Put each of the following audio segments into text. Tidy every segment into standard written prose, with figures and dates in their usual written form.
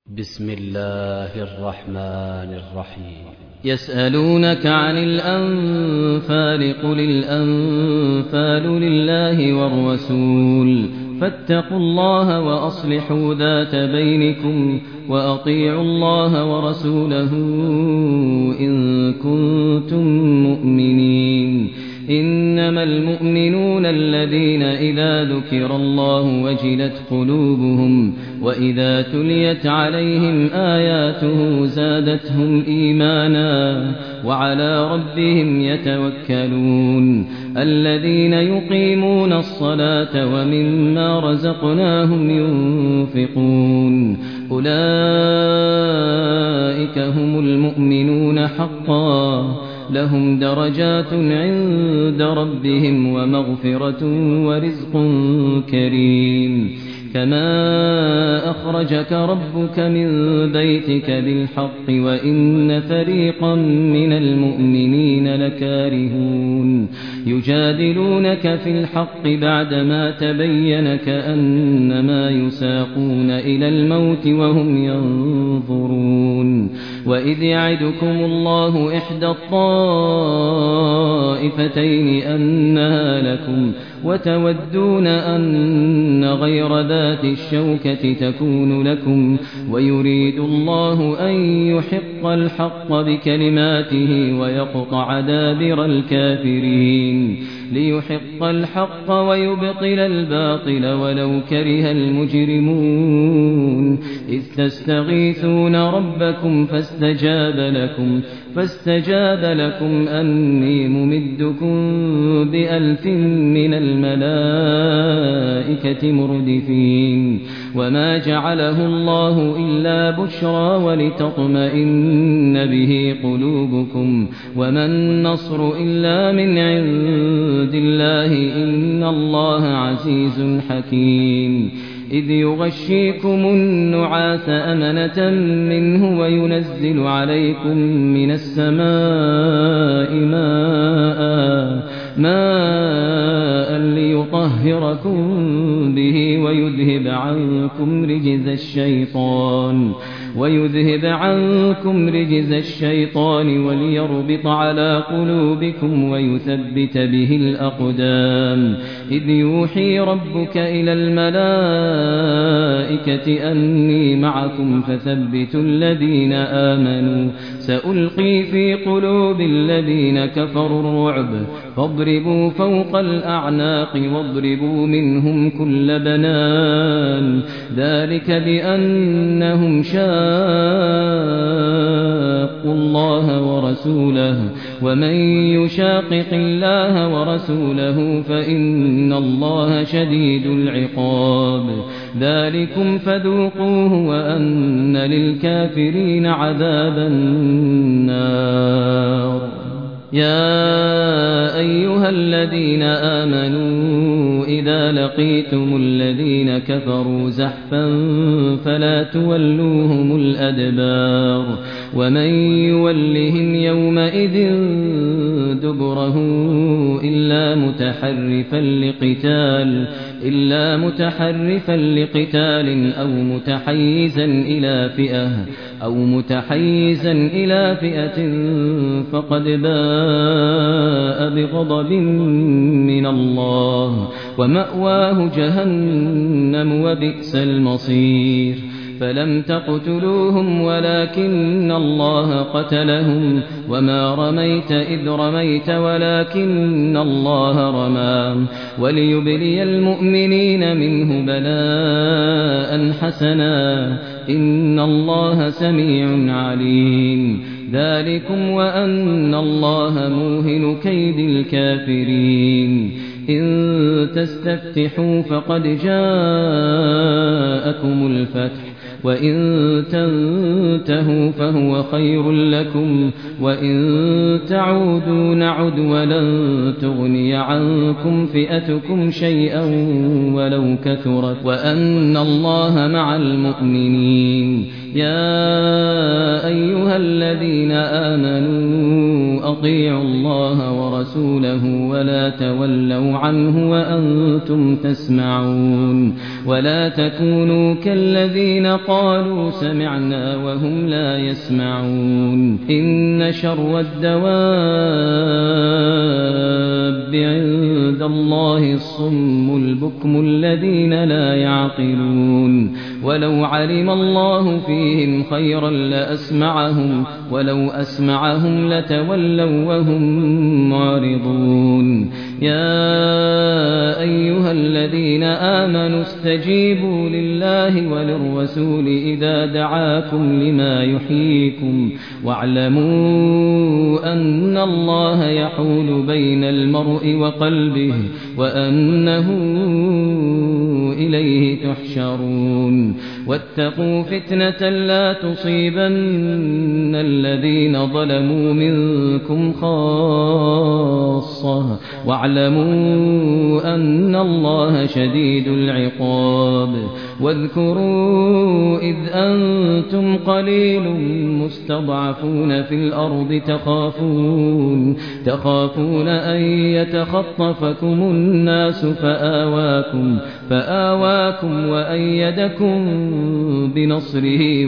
بسم الله الرحمن الرحيم. يسألونك عن الأنفال قل الأنفال لله والرسول فاتقوا الله وأصلحوا ذات بينكم وأطيعوا الله ورسوله إن كنتم مؤمنين. إنما المؤمنون الذين إذا ذكر الله وجلت قلوبهم وإذا تليت عليهم آياته زادتهم إيمانا وعلى ربهم يتوكلون. الذين يقيمون الصلاة ومما رزقناهم ينفقون أولئك هم المؤمنون حقا لهم درجات عند ربهم ومغفرة ورزق كريم. كما أخرجك ربك من بيتك بالحق وإن فريقا من المؤمنين لكارهون يجادلونك في الحق بعدما تبين كأنما يساقون إلى الموت وهم ينظرون. وإذ يعدكم الله إحدى الطائفتين أنها لكم وتودون أن غير ذات الشوكة تكون لكم ويريد الله أن يحق الحق بكلماته ويقطع دابر الكافرين ليحق الحق ويبطل الباطل ولو كره المجرمون. إذ تستغيثون ربكم فاستجاب لكم أني ممدكم ب1000 من الملائكة مردفين. وما جعله الله إلا بشرى ولتطمئن به قلوبكم وما النصر إلا من عند الله إن الله عزيز حكيم. إذ يغشيكم النعاس أمنة منه وينزل عليكم من السماء ماء ليطهركم به ويذهب عنكم رجز الشيطان وليربط على قلوبكم ويثبت به الأقدام. إذ يوحي ربك إلى الملائكة أني معكم فثبتوا الذين آمنوا سألقي في قلوب الذين كفروا الرعب فاضربوا فوق الأعناق واضربوا منهم كل بنان. ذلك بأنهم شاقوا الله ورسوله ومن يشاقق الله ورسوله فإن الله شديد العقاب. ذلكم فذوقوه وأن للكافرين عذاب النار. يا أيها الذين آمنوا إذا لقيتم الذين كفروا زحفا فلا تولوهم الأدبار ومن يولهم يومئذ دبره إلا متحرفا لقتال أو متحيزا إلى فئة فقد باء بغضب من الله ومأواه جهنم وبئس المصير. فلم تقتلوهم ولكن الله قتلهم وما رميت إذ رميت ولكن الله رمى وليبلي المؤمنين منه بلاء حسنا إن الله سميع عليم. ذلكم وأن الله موهن كيد الكافرين. إن تستفتحوا فقد جاءكم الفتح وإن تنتهوا فهو خير لكم وإن تعودوا نعد ولن تغني عنكم فئتكم شيئا ولو كثرت وأن الله مع المؤمنين. يا أيها الذين آمنوا أطيعوا الله ورسوله ولا تولوا عنه وأنتم تسمعون ولا تكونوا كالذين قالوا سمعنا وهم لا يسمعون إن شر الدواب عند الله الصم البكم الذين لا يعقلون ولو علم الله فيهم خيرا لأسمعهم ولو أسمعهم لتولوا وهم معرضون يا أيها الذين آمنوا استجيبوا لله وللرسول إذا دعاكم لما يحييكم واعلموا أن الله يحول بين المرء وقلبه وأنه إليه تحشرون واتقوا فتنة لا تصيبن الذين ظلموا منكم خاصة واعلموا أن الله شديد العقاب واذكروا إذ أنتم قليل مستضعفون في الأرض تخافون أن يتخطفكم الناس فآواكم وأيدكم بنصره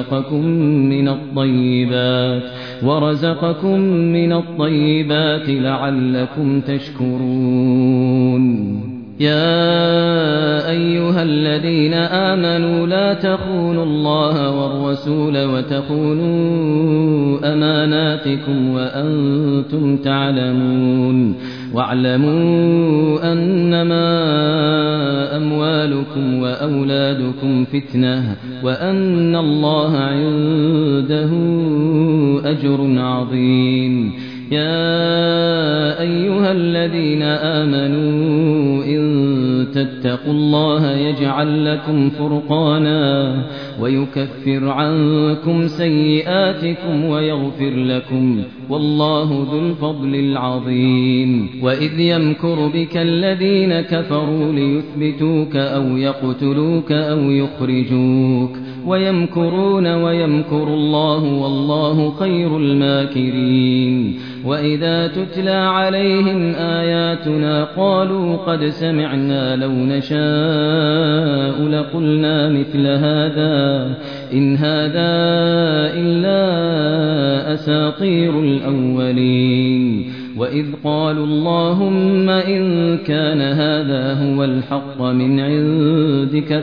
ورزقكم من الطيبات لعلكم تشكرون يا أيها الذين آمنوا لا تخونوا الله والرسول وتخونوا أماناتكم وأنتم تعلمون واعلموا أنما أموالكم وأولادكم فتنة وأن الله عنده أجر عظيم يا أيها الذين آمنوا إن تتقوا الله يجعل لكم فرقانا ويكفر عنكم سيئاتكم ويغفر لكم والله ذو الفضل العظيم وإذ يمكر بك الذين كفروا ليثبتوك أو يقتلوك أو يخرجوك ويمكرون ويمكر الله والله خير الماكرين وإذا تتلى عليهم آياتنا قالوا قد سمعنا لو نشاء لقلنا مثل هذا إن هذا إلا أساطير الأولين وإذ قالوا اللهم إن كان هذا هو الحق من عندك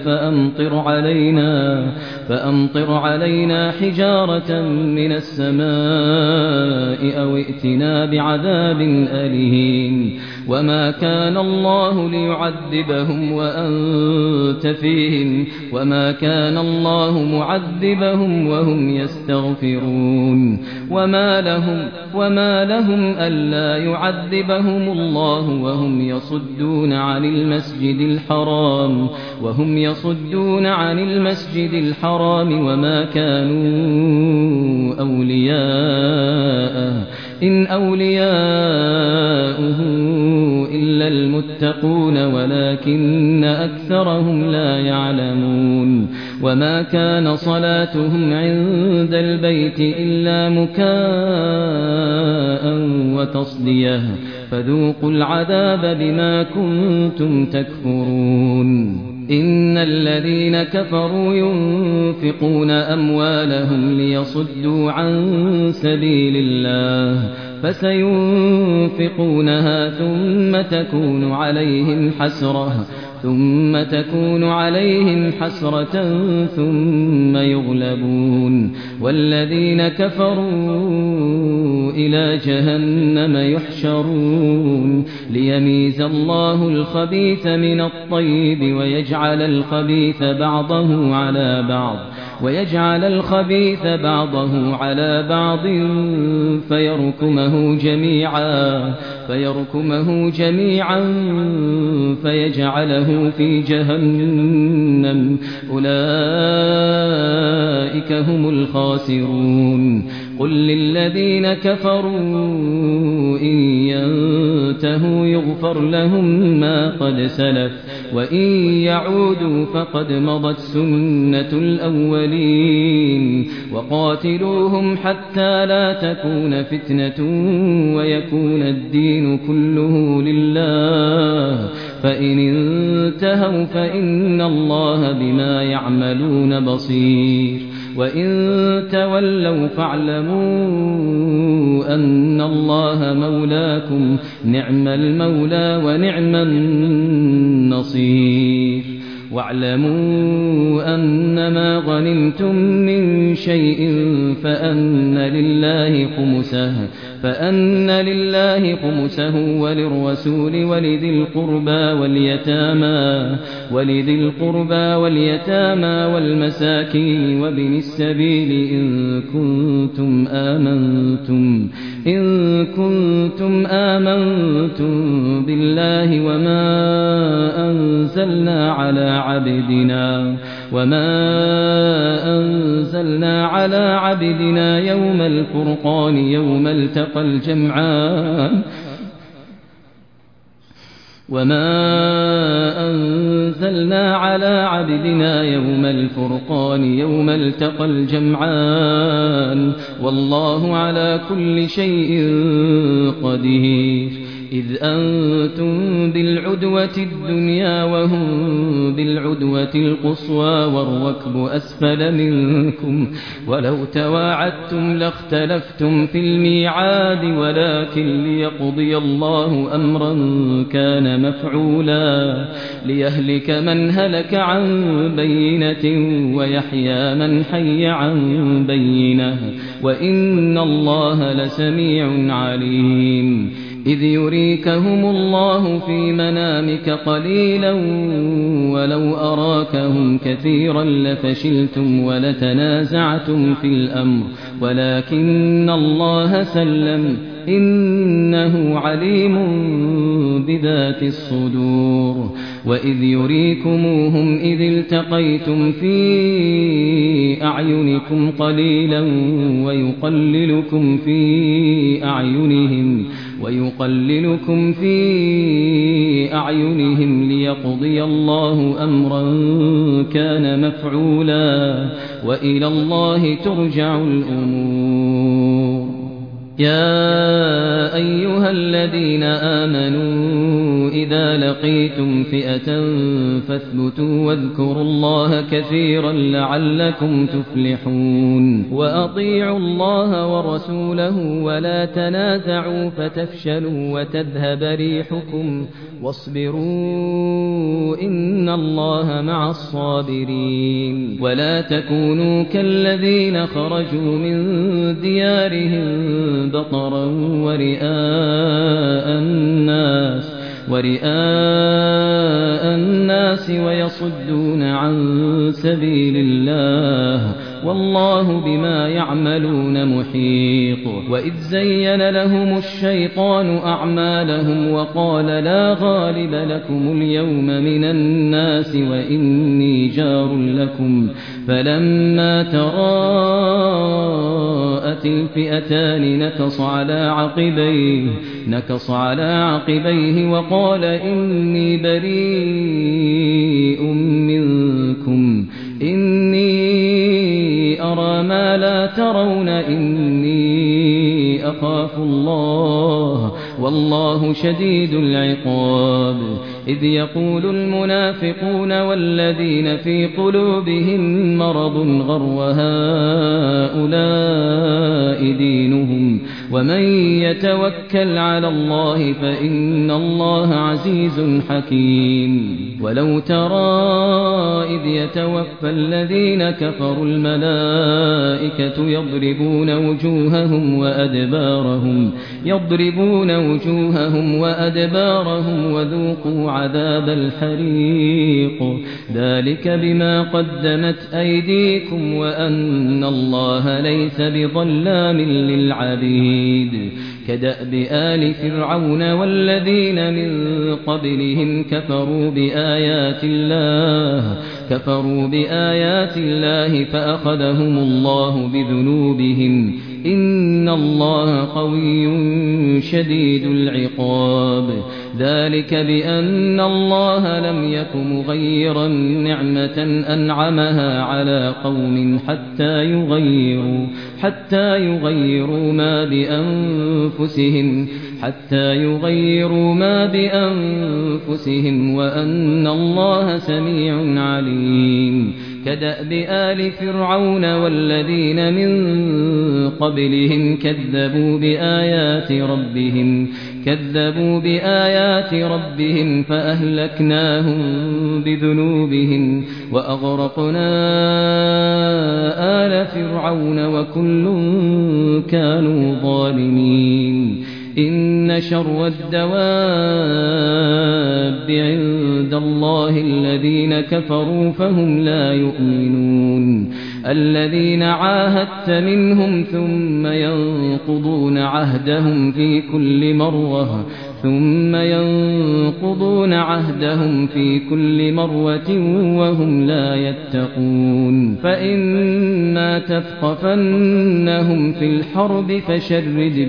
فأمطر علينا حجارة من السماء أو ائتنا بعذاب أليم وما كان الله ليعذبهم وأنت فيهم وما كان الله معذبهم وهم يستغفرون وما لهم ألا يعذبهم الله وهم يصدون عن المسجد الحرام وما كانوا أولياءه إن أولياؤه إلا المتقون ولكن أكثرهم لا يعلمون وما كان صلاتهم عند البيت إلا مكاء وتصدية فذوقوا العذاب بما كنتم تكفرون إن الذين كفروا ينفقون أموالهم ليصدوا عن سبيل الله فسينفقونها ثم تكون عليهم حسرة ثم يغلبون والذين كفروا إلى جهنم يحشرون ليميز الله الخبيث من الطيب ويجعل الخبيث بعضه على بعض فيركمه جميعا فيجعله في جهنم أولئك هم الخاسرون قل للذين كفروا إن ينتهوا يغفر لهم ما قد سلف وإن يعودوا فقد مضت سنة الأولين وقاتلوهم حتى لا تكون فتنة ويكون الدين كله لله فإن انتهوا فإن الله بما يعملون بصير وإن تولوا فاعلموا أن الله مولاكم نعم المولى ونعم النصير واعلموا أنما غنمتم من شيء فأن لله خمسه وللرسول ولذي القربى واليتامى والمساكين وابن السبيل إن كنتم آمنتم بالله وما أنزلنا على عبدنا يوم الفرقان يوم التقى الجمعان والله على كل شيء قدير إذ أنتم بالعدوة الدنيا وهم بالعدوة القصوى والركب أسفل منكم ولو تواعدتم لاختلفتم في الميعاد ولكن ليقضي الله أمرا كان مفعولا ليهلك من هلك عن بينة ويحيى من حي عن بينة وإن الله لسميع عليم إذ يريكهم الله في منامك قليلا ولو أراكهم كثيرا لفشلتم ولتنازعتم في الأمر ولكن الله سلم إنه عليم بذات الصدور وإذ يريكموهم إذ التقيتم في أعينكم قليلا ويقللكم في أعينهم ليقضي الله أمرا كان مفعولا وإلى الله ترجع الأمور يا أيها الذين آمنوا إذا لقيتم فئة فاثبتوا واذكروا الله كثيرا لعلكم تفلحون وأطيعوا الله ورسوله ولا تنازعوا فتفشلوا وتذهب ريحكم واصبروا إن الله مع الصابرين ولا تكونوا كالذين خرجوا من ديارهم بطرا ورئاء الناس ويصدون عن سبيل الله والله بما يعملون محيط وإذ زين لهم الشيطان أعمالهم وقال لا غالب لكم اليوم من الناس وإني جار لكم فلما تراءت الفئتان نكص على عقبيه وقال إني بريء منكم إني أرى ما لا ترون إني أخاف الله والله شديد العقاب إذ يقول المنافقون والذين في قلوبهم مرض غر هؤلاء دينهم ومن يتوكل على الله فإن الله عزيز حكيم ولو ترى إذ يتوفى الذين كفروا الملائكة يضربون وجوههم وأدبارهم وذوقوا عذاب الحريق ذلك بما قدمت أيديكم وأن الله ليس بظلام للعبيد كدأب آل فرعون والذين من قبلهم كفروا بآيات الله فأخذهم الله بذنوبهم إن الله قوي شديد العقاب ذلك بأن الله لم يك مغيرا نعمة أنعمها على قوم حتى يغيروا ما بأنفسهم وأن الله سميع عليم كدأب آل فرعون والذين من قبلهم كذبوا بآيات ربهم فأهلكناهم بذنوبهم وأغرقنا آل فرعون وكل كانوا ظالمين إن شر الدواب عند الله الذين كفروا فهم لا يؤمنون الذين عاهدت منهم ثم ينقضون عهدهم في كل مرة وهم لا يتقون فإما تثقفنهم في الحرب فشرد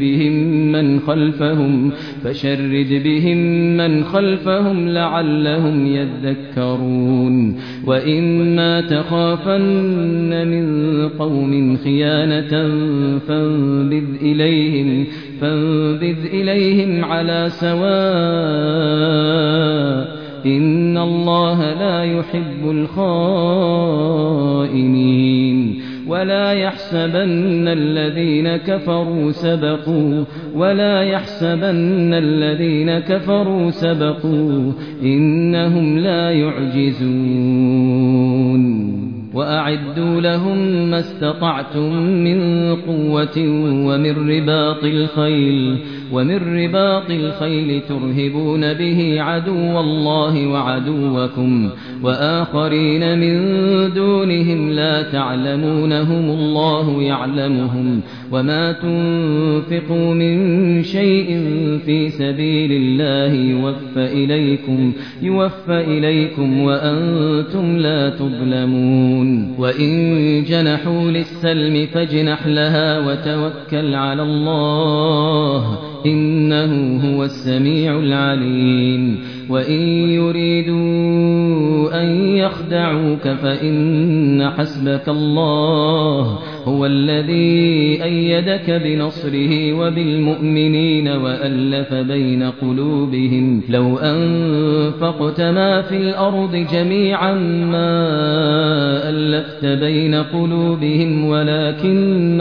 بهم من خلفهم لعلهم يذكرون وإما تخافن من قوم خيانة فانبذ إليهم على سواء إن الله لا يحب الخائنين ولا يحسبن الذين كفروا سبقوا إنهم لا يعجزون وأعدوا لهم ما استطعتم من قوة ومن رباط الخيل ترهبون به عدو الله وعدوكم وآخرين من دونهم لا تعلمونهم الله يعلمهم وما تنفقوا من شيء في سبيل الله يوفى إليكم وأنتم لا تظلمون وإن جنحوا للسلم فاجنح لها وتوكل على الله إنه هو السميع العليم وإن يريدوا أن يخدعوك فإن حسبك الله هو الذي أيدك بنصره وبالمؤمنين وألف بين قلوبهم لو أنفقت ما في الأرض جميعا ما ألفت بين قلوبهم ولكن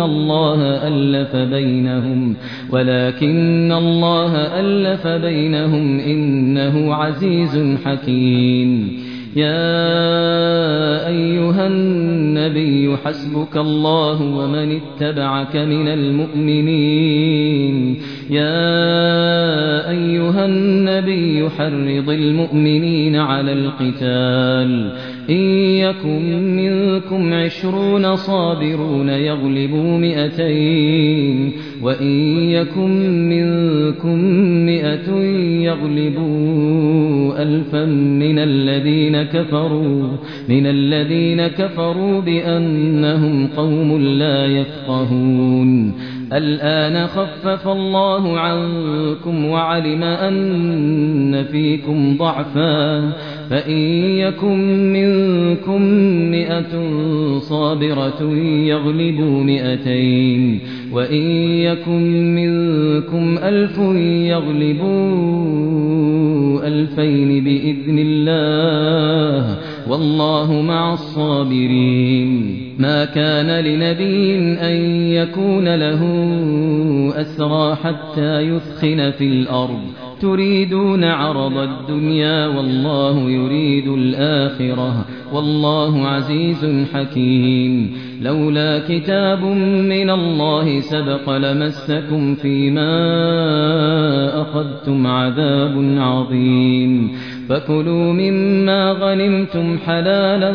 الله ألف بينهم إنه عزيز حكيم يا أيها النبي حسبك الله ومن اتبعك من المؤمنين يا أيها النبي حرض المؤمنين على القتال إن يكن منكم 20 صابرون يغلبوا 200 وإن يكن منكم 100 يغلبوا 1000 من الذين كفروا بأنهم قوم لا يفقهون الآن خفف الله عنكم وعلم أن فيكم ضعفا فإن يكن منكم 100 صابرة يغلبوا 200 وإن يكن منكم 1000 يغلبوا 2000 بإذن الله والله مع الصابرين ما كان لنبي أن يكون له أسرى حتى يثخن في الأرض تريدون عرض الدنيا والله يريد الآخرة والله عزيز حكيم لولا كتاب من الله سبق لمسكم فيما أخذتم عذاب عظيم فكلوا مما غنمتم حلالا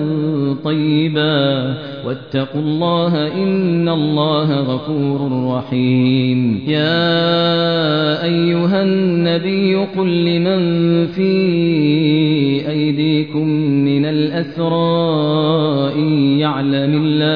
طيبا واتقوا الله إن الله غفور رحيم. يا أيها النبي قل لمن في أيديكم من الأسرى إن يعلم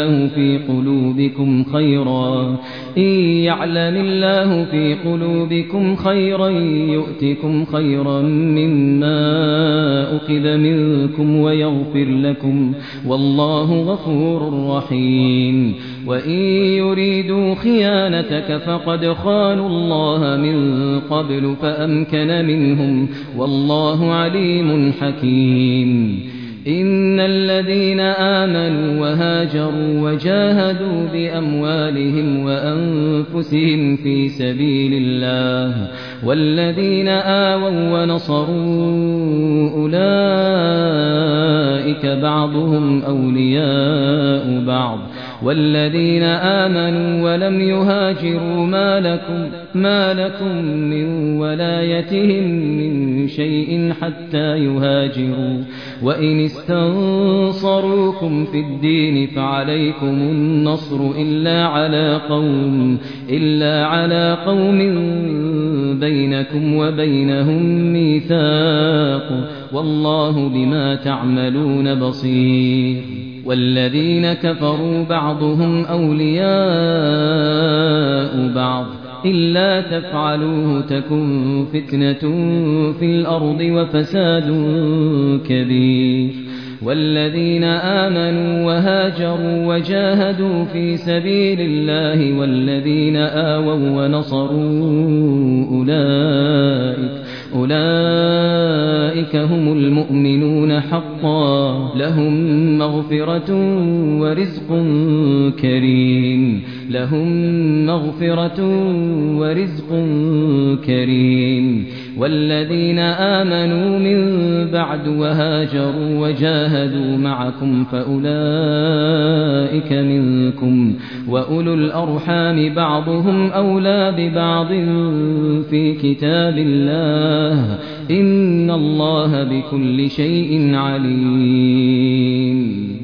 الله في قلوبكم خيرا يؤتكم خيرا مما أخذ منكم ويغفر لكم والله غفور رحيم. وإن يريدوا خيانتك فقد خانوا الله من قبل فأمكن منهم والله عليم حكيم. إن الذين آمنوا وهاجروا وجاهدوا بأموالهم وأنفسهم في سبيل الله والذين آووا ونصروا أولئك بعضهم أولياء بعض والذين آمنوا ولم يهاجروا ما لكم من ولايتهم من شيء حتى يهاجروا وإن استنصروكم في الدين فعليكم النصر إلا على قوم بينكم وبينهم ميثاق والله بما تعملون بصير. والذين كفروا بعضهم أولياء بعض إلا تفعلوه تكن فتنة في الأرض وفساد كبير. والذين آمنوا وهاجروا وجاهدوا في سبيل الله والذين آووا ونصروا أولئك هم المؤمنون حقا لهم مغفرة ورزق كريم. والذين آمنوا من بعد وهاجروا وجاهدوا معكم فأولئك منكم وأولو الأرحام بعضهم أولى ببعض في كتاب الله إن الله بكل شيء عليم.